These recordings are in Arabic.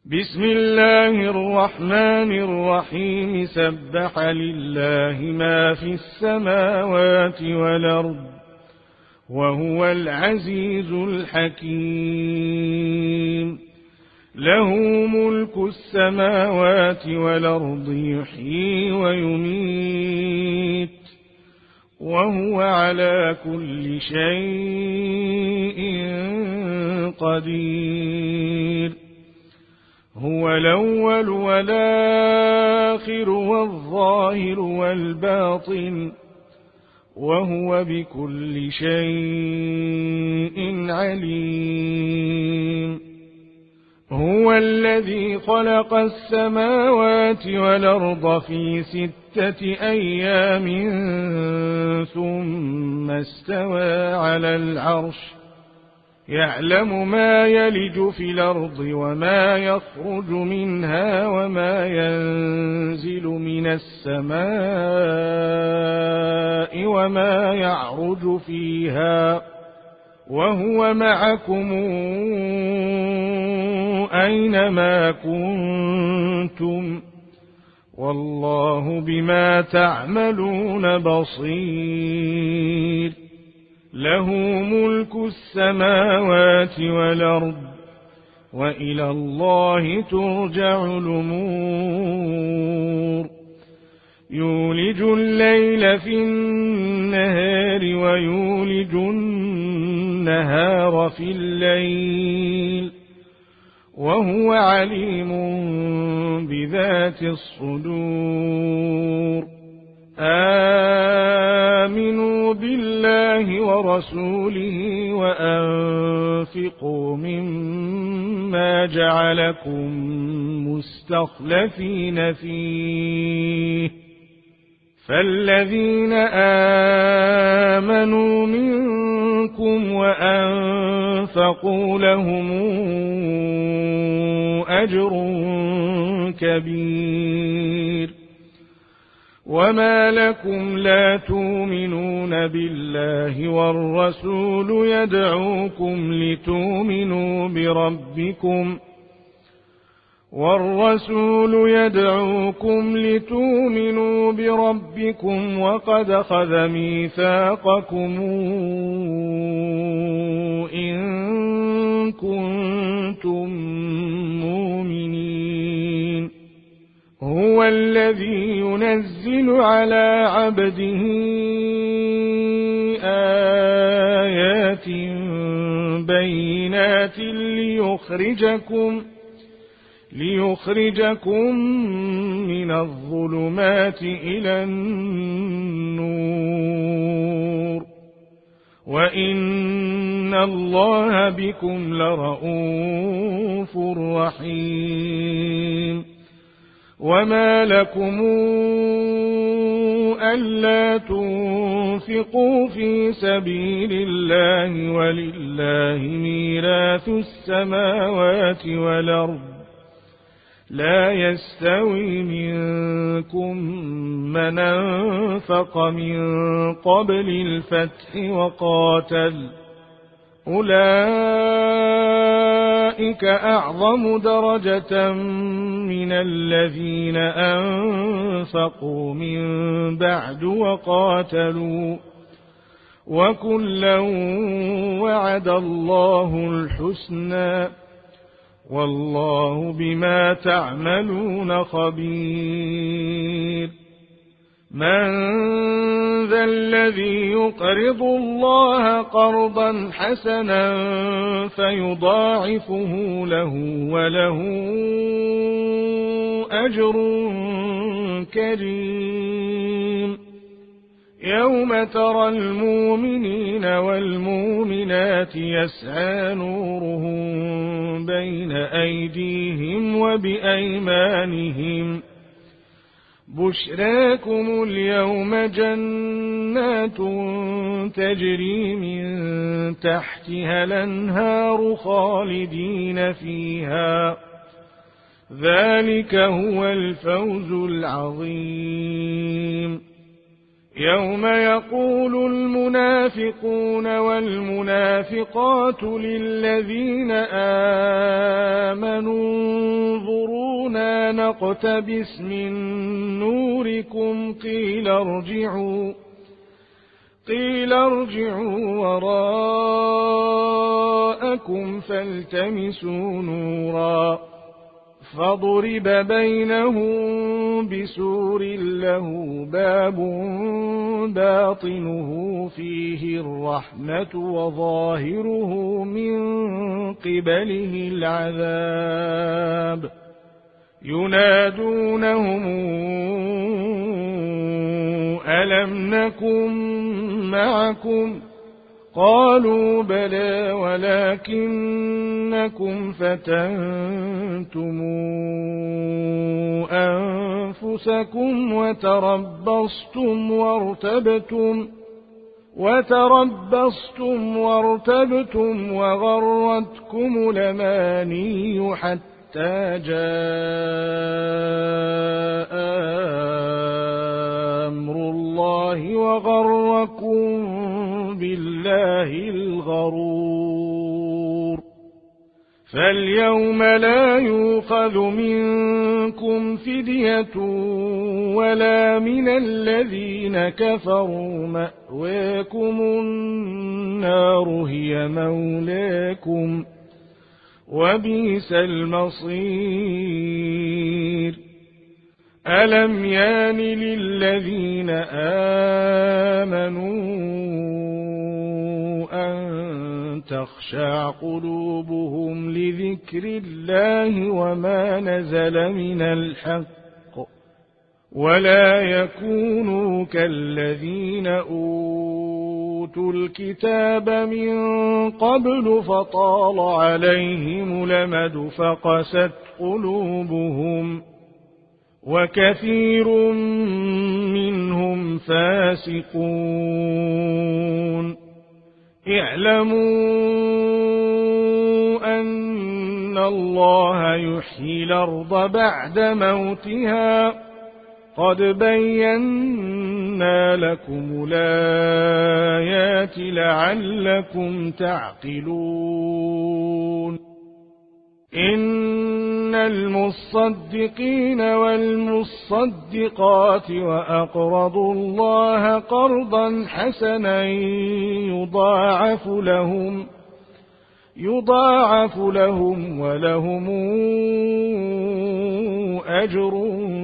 بسم الله الرحمن الرحيم. سبح لله ما في السماوات والأرض وهو العزيز الحكيم. له ملك السماوات والأرض يحيي ويميت وهو على كل شيء قدير. هو الأول والآخر والظاهر والباطن وهو بكل شيء عليم. هو الذي خلق السماوات والأرض في 6 أيام ثم استوى على العرش يعلم ما يلج في الأرض وما يخرج منها وما ينزل من السماء وما يعرج فيها وهو معكم أينما كنتم والله بما تعملون بصير. له ملك السماوات والأرض وإلى الله ترجع الأمور. يولج الليل في النهار ويولج النهار في الليل وهو عليم بذات الصدور. آمنوا بالله ورسوله وأنفقوا مما جعلكم مستخلفين فيه فالذين آمنوا منكم وأنفقوا لهم أجر كبير. وما لكم لا تؤمنون بالله والرسول يدعوكم لتؤمنوا بربكم وقد أخذ ميثاقكم إن كنتم مؤمنين. هو الذي ينزل على عبده آيات بينات ليخرجكم من الظلمات إلى النور وإن الله بكم لرءوف رحيم. وما لكم ألا تنفقوا في سبيل الله ولله ميراث السماوات والأرض لا يستوي منكم من أنفق من قبل الفتح وقاتل أولئك أعظم درجة من الذين أنفقوا من بعد وقاتلوا وكلا وعد الله الحسنى والله بما تعملون خبير. من ذا الذي يقرض الله قرضا حسنا فيضاعفه له وله أجر كريم. يوم ترى المؤمنين والمؤمنات يسعى نورهم بين أيديهم وبأيمانهم بشراكم اليوم جنات تجري من تحتها الأنهار خالدين فيها ذلك هو الفوز العظيم. يوم يقول المنافقون والمنافقات للذين آمنوا انظرونا نقتبس من نوركم قيل ارجعوا وراءكم فالتمسوا نورا فضرب بينهم بسور له باب باطنه فيه الرحمة وظاهره من قبله العذاب ينادونهم ألم نكن معكم قالوا بلى ولكنكم فتنتم أنفسكم وتربصتم وارتبتم وغرتكم الأماني حتى جاء أمر الله وغركم بالله الغرور فاليوم لا يؤخذ منكم فدية ولا من الذين كفروا مأواكم النار هي مولاكم وبئس المصير ألم يان للذين آمنوا أن تخشع قلوبهم لذكر الله وما نزل من الحق ولا يكونوا كالذين أوتوا الكتاب من قبل فطال عليهم الأمد فقست قلوبهم وكثير منهم فاسقون اعلموا أن الله يحيي الأرض بعد موتها قد بينا لكم الآيات لعلكم تعقلون إن المصدقين والمصدقات وأقرضوا الله قرضا حسنا يضاعف لهم ولهم أجر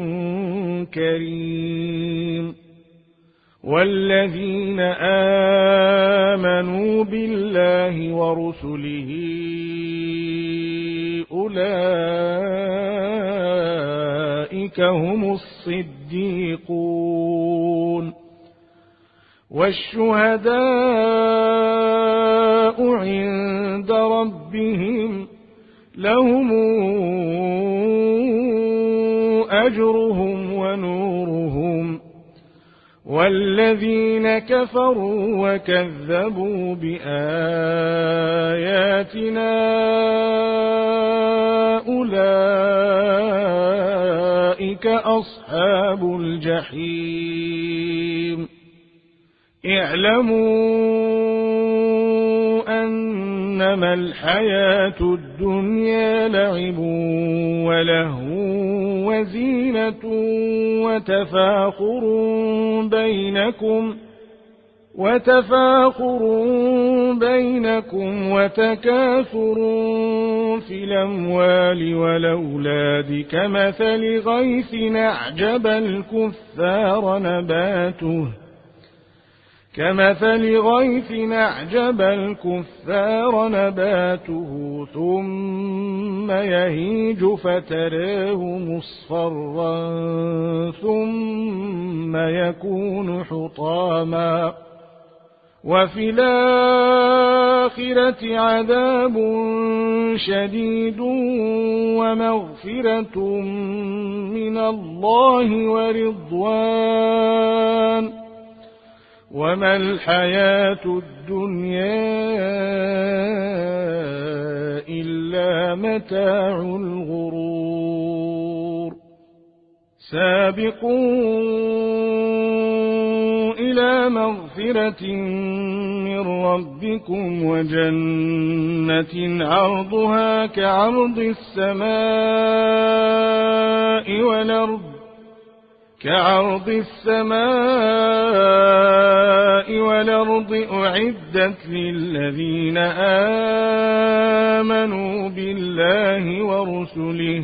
كريم والذين آمنوا بالله ورسله أولئك هم الصديقون والشهداء عند ربهم لهم أجرهم ونورهم والذين كفروا وكذبوا بآياتنا أولئك أصحاب الجحيم اعلموا أنما الحياة الدنيا لعب ولهو وزينة وتفاخر بينكم وتكاثر في الأموال والأولاد كمثل غيث أعجب الكفار نباته ثم يهيج فتراه مصفرا ثم يكون حطاما وفي الآخرة عذاب شديد ومغفرة من الله ورضوان وما الحياة الدنيا إلا متاع الغرور سابقوا إلى مغفرة من ربكم وجنة عرضها كعرض السماء والأرض أعدت للذين آمنوا بالله ورسله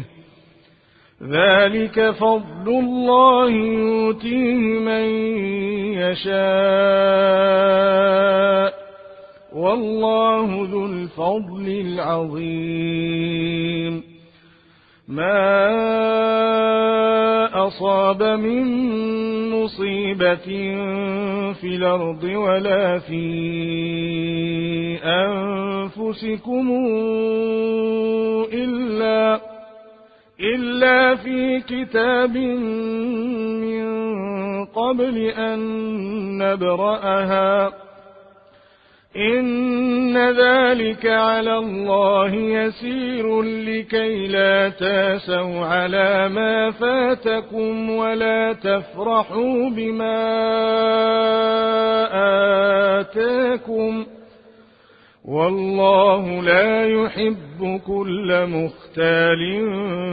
ذلك فضل الله يؤتيه من يشاء والله ذو الفضل العظيم ما أصاب من مصيبة في الأرض ولا في أنفسكم إلا في كتاب من قبل أن نبرأها إن ذلك على الله يسير لكي لا تاسوا على ما فاتكم ولا تفرحوا بما آتاكم والله لا يحب كل مختال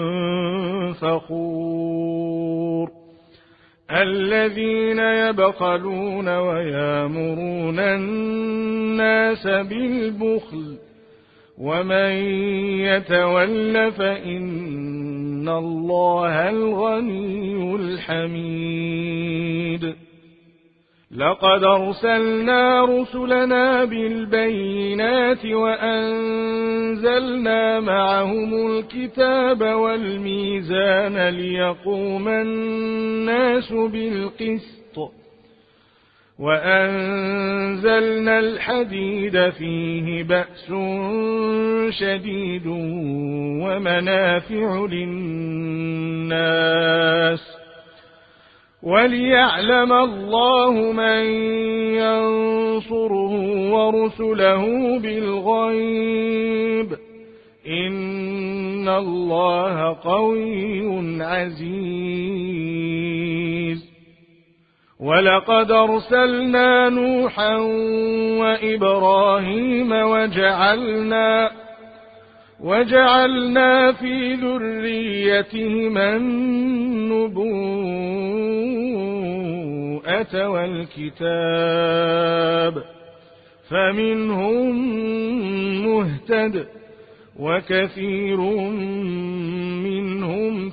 فخور الذين يبخلون ويامرون الناس بالبخل ومن يتول فإن الله الغني الحميد لقد أرسلنا رسلنا بالبينات وأنزلنا معهم الكتاب والميزان ليقوم الناس بالقسط وأنزلنا الحديد فيه بأس شديد ومنافع للناس وليعلم الله من ينصره ورسله بالغيب إن الله قوي عزيز ولقد أرسلنا نوحا وإبراهيم وجعلنا في ذريتهما النبوءة والكتاب فمنهم مهتد وكثير منهم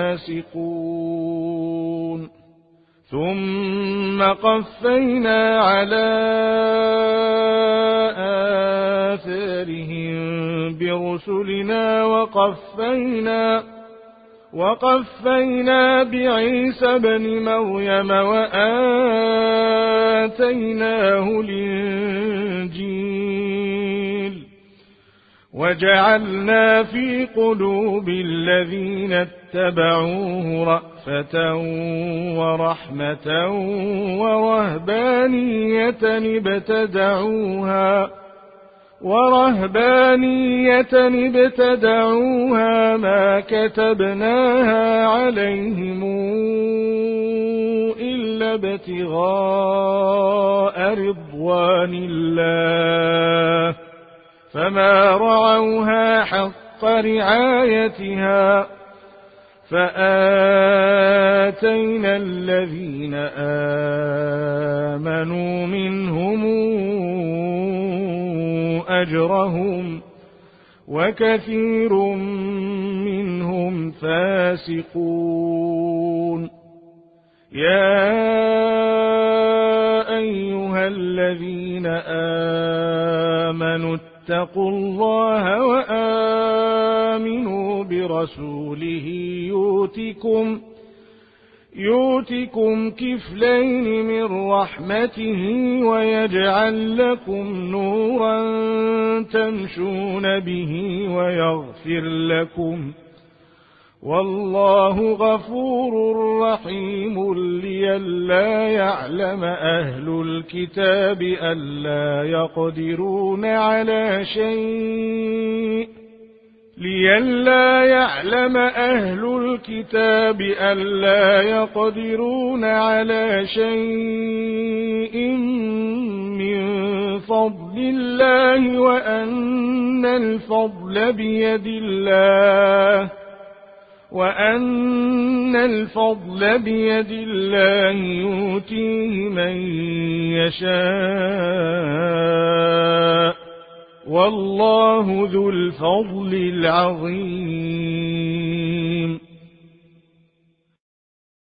فاسقون ثم قفينا على آثارهم برسلنا وقفينا بعيسى بن مريم وآتيناه الإنجيل وجعلنا في قلوب الذين اتبعوه رأفة ورحمة ورهبانية ابتدعوها ما كتبناها عليهم إلا ابتغاء رضوان الله فما رعوها حق رعايتها فآتينا الذين آمنوا منهم أجرهم وكثير منهم فاسقون يا أيها الذين آمنوا اتقوا الله وآمنوا برسوله يؤتكم كفلين من رحمته ويجعل لكم نورا تمشون به ويغفر لكم والله غفور رحيم لئلا يعلم أهل الكتاب ألا يقدرون على شيء لئلا يعلم أهل الكتاب ألا يقدرون على شيء من فضل الله وأن الفضل بيد الله يؤتيه من يشاء والله ذو الفضل العظيم.